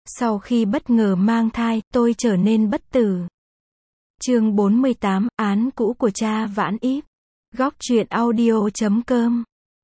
Sau khi bất ngờ mang thai, tôi trở nên bất tử. Chương 48, án cũ của cha Vãn Íp. Góc truyện audio.com.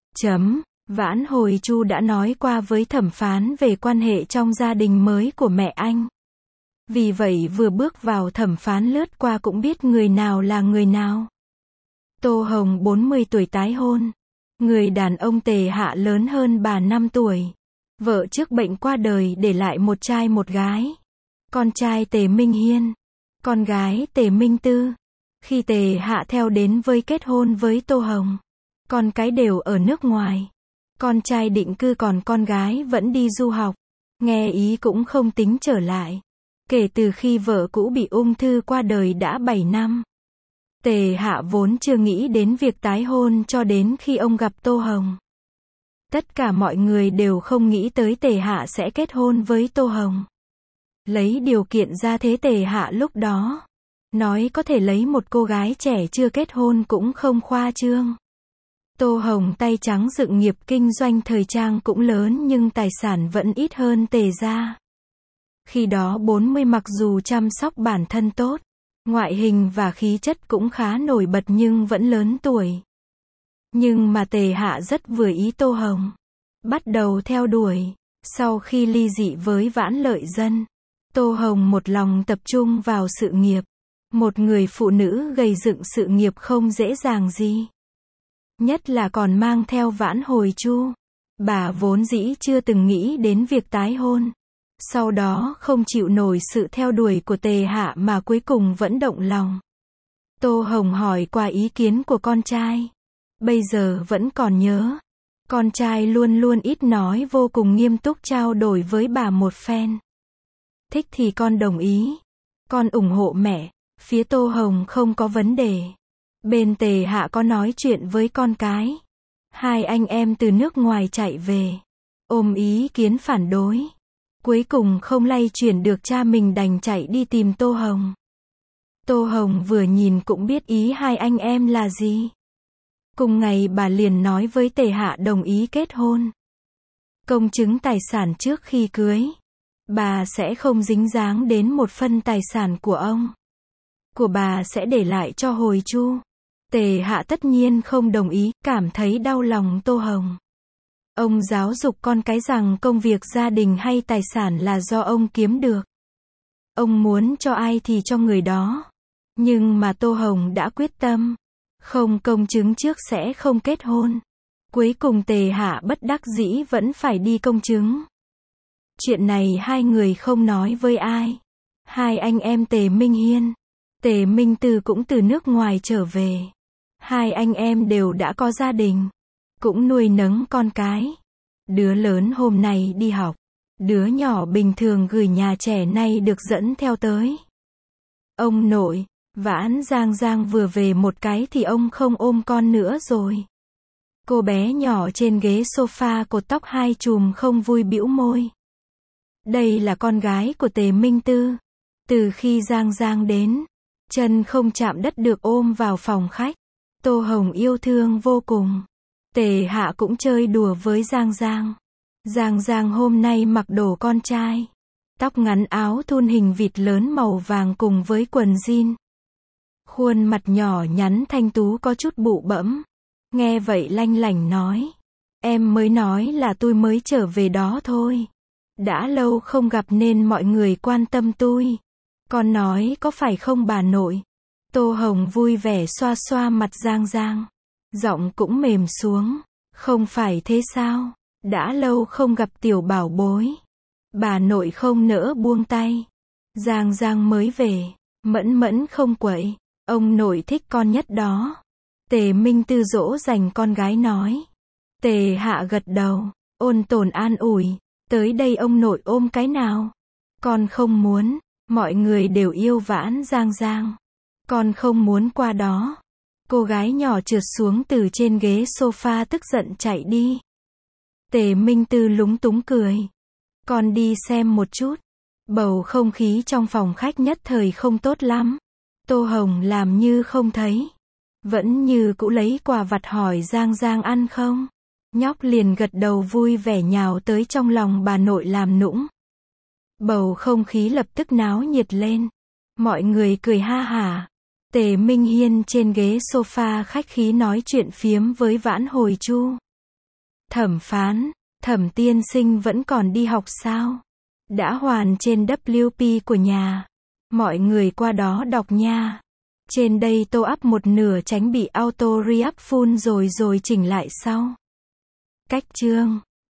Vãn hồi Chu đã nói qua với thẩm phán về quan hệ trong gia đình mới của mẹ anh. Vì vậy vừa bước vào thẩm phán lướt qua cũng biết người nào là người nào. Tô Hồng 40 tuổi tái hôn. Người đàn ông Tề Hạ lớn hơn bà 5 tuổi. Vợ trước bệnh qua đời để lại một trai một gái. Con trai Tề Minh Hiên, con gái Tề Minh Tư. Khi Tề Hạ theo đến với kết hôn với Tô Hồng, con cái đều ở nước ngoài. Con trai định cư còn con gái vẫn đi du học. Nghe ý cũng không tính trở lại. Kể từ khi vợ cũ bị ung thư qua đời đã 7 năm. Tề Hạ vốn chưa nghĩ đến việc tái hôn cho đến khi ông gặp Tô Hồng. Tất cả mọi người đều không nghĩ tới Tề Hạ sẽ kết hôn với Tô Hồng. Lấy điều kiện ra thế Tề Hạ lúc đó, nói có thể lấy một cô gái trẻ chưa kết hôn cũng không khoa trương. Tô Hồng tay trắng dựng nghiệp kinh doanh thời trang cũng lớn nhưng tài sản vẫn ít hơn Tề gia. Khi đó 40 mặc dù chăm sóc bản thân tốt, ngoại hình và khí chất cũng khá nổi bật nhưng vẫn lớn tuổi. Nhưng mà Tề Hạ rất vừa ý Tô Hồng. Bắt đầu theo đuổi. Sau khi ly dị với Vãn Lợi Dân, Tô Hồng một lòng tập trung vào sự nghiệp. Một người phụ nữ gây dựng sự nghiệp không dễ dàng gì. Nhất là còn mang theo Vãn Hồi Chu. Bà vốn dĩ chưa từng nghĩ đến việc tái hôn. Sau đó không chịu nổi sự theo đuổi của Tề Hạ mà cuối cùng vẫn động lòng. Tô Hồng hỏi qua ý kiến của con trai. Bây giờ vẫn còn nhớ. Con trai luôn luôn ít nói, vô cùng nghiêm túc trao đổi với bà một phen. Thích thì con đồng ý. Con ủng hộ mẹ. Phía Tô Hồng không có vấn đề. Bên Tề Hạ có nói chuyện với con cái. Hai anh em từ nước ngoài chạy về. Ôm ý kiến phản đối. Cuối cùng không lay chuyển được cha mình đành chạy đi tìm Tô Hồng. Tô Hồng vừa nhìn cũng biết ý hai anh em là gì. Cùng ngày bà liền nói với Tề Hạ đồng ý kết hôn. Công chứng tài sản trước khi cưới. Bà sẽ không dính dáng đến một phân tài sản của ông. Của bà sẽ để lại cho Hồi Chu. Tề Hạ tất nhiên không đồng ý, cảm thấy đau lòng Tô Hồng. Ông giáo dục con cái rằng công việc gia đình hay tài sản là do ông kiếm được. Ông muốn cho ai thì cho người đó. Nhưng mà Tô Hồng đã quyết tâm. Không công chứng trước sẽ không kết hôn. Cuối cùng Tề Hạ bất đắc dĩ vẫn phải đi công chứng. Chuyện này hai người không nói với ai. Hai anh em Tề Minh Hiên, Tề Minh Tư cũng từ nước ngoài trở về. Hai anh em đều đã có gia đình. Cũng nuôi nấng con cái. Đứa lớn hôm nay đi học. Đứa nhỏ bình thường gửi nhà trẻ nay được dẫn theo tới. Ông nội, Vãn Giang vừa về một cái thì ông không ôm con nữa rồi. Cô bé nhỏ trên ghế sofa cột tóc hai chùm không vui bĩu môi. Đây là con gái của Tề Minh Tư. Từ khi Giang đến, chân không chạm đất được ôm vào phòng khách. Tô Hồng yêu thương vô cùng. Tề Hạ cũng chơi đùa với Giang. Giang hôm nay mặc đồ con trai. Tóc ngắn áo thun hình vịt lớn màu vàng cùng với quần jean. Khuôn mặt nhỏ nhắn thanh tú có chút bụ bẫm. Nghe vậy lanh lảnh nói. Em mới nói là tôi mới trở về đó thôi. Đã lâu không gặp nên mọi người quan tâm tôi. Con nói có phải không bà nội? Tô Hồng vui vẻ xoa xoa mặt Giang. Giọng cũng mềm xuống. Không phải thế sao? Đã lâu không gặp tiểu bảo bối. Bà nội không nỡ buông tay. Giang mới về. Mẫn không quậy. Ông nội thích con nhất đó. Tề Minh Tư dỗ dành con gái nói. Tề Hạ gật đầu. Ôn tồn an ủi. Tới đây ông nội ôm cái nào? Con không muốn. Mọi người đều yêu Vãn Giang. Con không muốn qua đó. Cô gái nhỏ trượt xuống từ trên ghế sofa tức giận chạy đi. Tề Minh Tư lúng túng cười. Con đi xem một chút. Bầu không khí trong phòng khách nhất thời không tốt lắm. Tô Hồng làm như không thấy. Vẫn như cũ lấy quà vặt hỏi Giang ăn không? Nhóc liền gật đầu vui vẻ nhào tới trong lòng bà nội làm nũng. Bầu không khí lập tức náo nhiệt lên. Mọi người cười ha hả. Tề Minh Hiên trên ghế sofa khách khí nói chuyện phiếm với Vãn Hồi Chu. Thẩm phán, Thẩm tiên sinh vẫn còn đi học sao? Đã hoàn trên WP của nhà. Mọi người qua đó đọc nha. Trên đây tô up một nửa tránh bị auto re-up full rồi chỉnh lại sau. Cách chương